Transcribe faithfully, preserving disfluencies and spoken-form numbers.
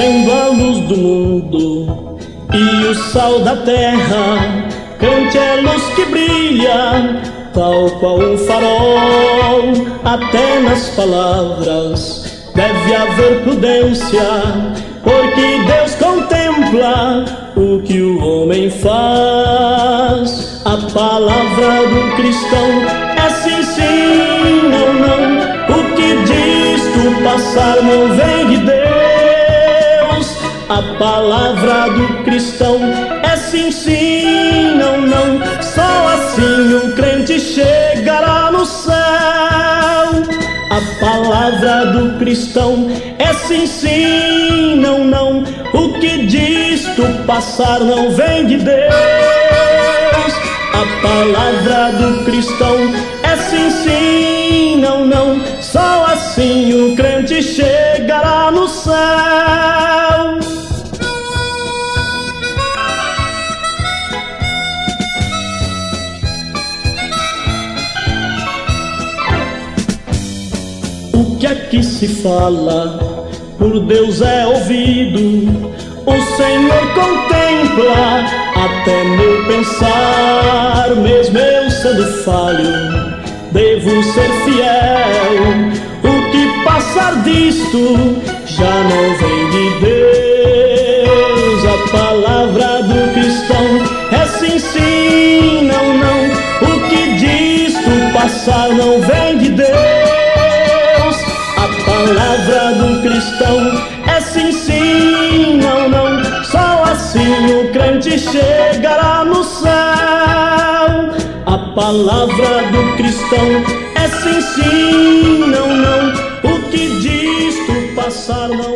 sendo a luz do mundo e o sal da terra. Cante a luz que brilha, tal qual um farol. Até nas palavras deve haver prudência, porque Deus contempla o que o homem faz. A palavra do cristão é sim, sim, não, não. O que diz tu passar não vem de Deus. A palavra do cristão é sim, sim, não, não. Só assim o crente chegará no céu. A palavra do cristão é sim, sim, não, não. O que diz tu passar não vem de Deus. A palavra do cristão é sim, sim, não, não. Só assim o crente chegará no céu. O que aqui se fala por Deus é ouvido. O Senhor contempla até meu pensar. Mesmo eu sendo falho, devo ser fiel. O que passar disto já não vem de Deus. A palavra do cristão é sim, sim, não, não. O que diz tu passar não vem de Deus. A palavra do cristão é sim, sim, não, não. Só assim o crente chegará no céu. A palavra do cristão é sim, sim, não, não. O que diz tu passar não